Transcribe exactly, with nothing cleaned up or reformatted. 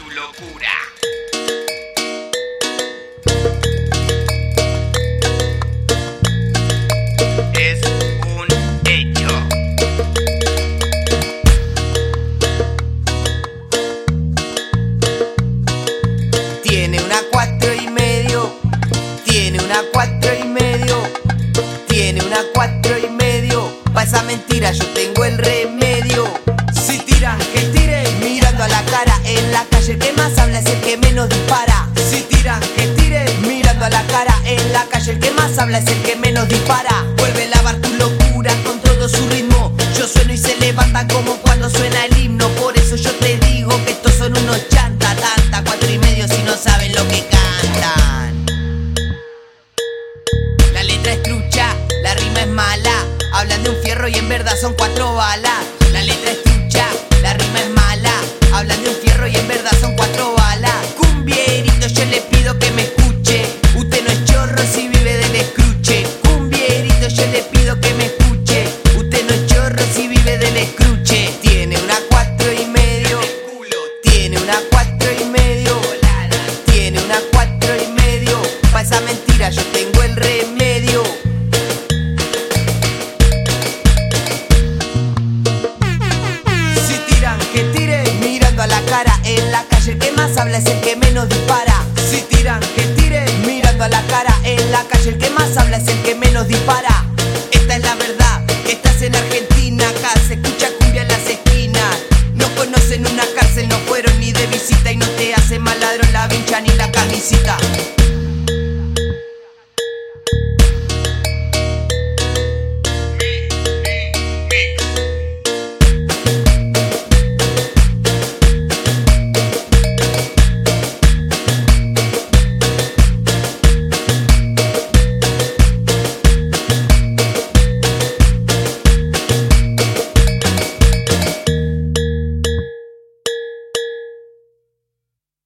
tu locura. Es un hecho. Tiene una cuatro y medio, tiene una cuatro y medio, tiene una cuatro y medio. Pa' esa mentira yo tengo el remedio. Si tiran, que tiren, mirando a la cara. En la calle el que más habla es el que menos dispara. Si tiran, que tiren, mirando a la cara. En la calle el que más habla es el que menos dispara. Vuelve a lavar tu locura con todo su ritmo. Yo sueno y se levanta como cuando suena el himno. Por eso yo te digo que estos son unos chanta, tanta, cuatro y medio si no saben lo que cantan. La letra es trucha, la rima es mala. Hablan de un fierro y en verdad son cuatro balas. La letra es trucha, la rima es mala. Hablan de un fierro y en verdad son cuatro balas. Cumbierito, yo le pido que me escuche. Usted no es chorro si vive del escruche. Cumbierito, yo le pido que me escuche. Usted no es chorro si vive del escruche. Tiene una cuatro y medio, tiene una cuatro y medio, tiene una cuatro y medio. Pa' esa mentira yo tengo el remedio. Si tiran, que tiren, mirando a la cara. En la calle el que más habla es el que menos dispara. Si tiran, que tiren, mirando a la cara. En la calle el que más habla es el que menos dispara. Esta es la verdad, estás en Argentina. Acá se escucha cumbia en las esquinas. No conocen una cárcel, no fueron ni de visita. Y no te hace mal ladrón la vincha ni la camisita.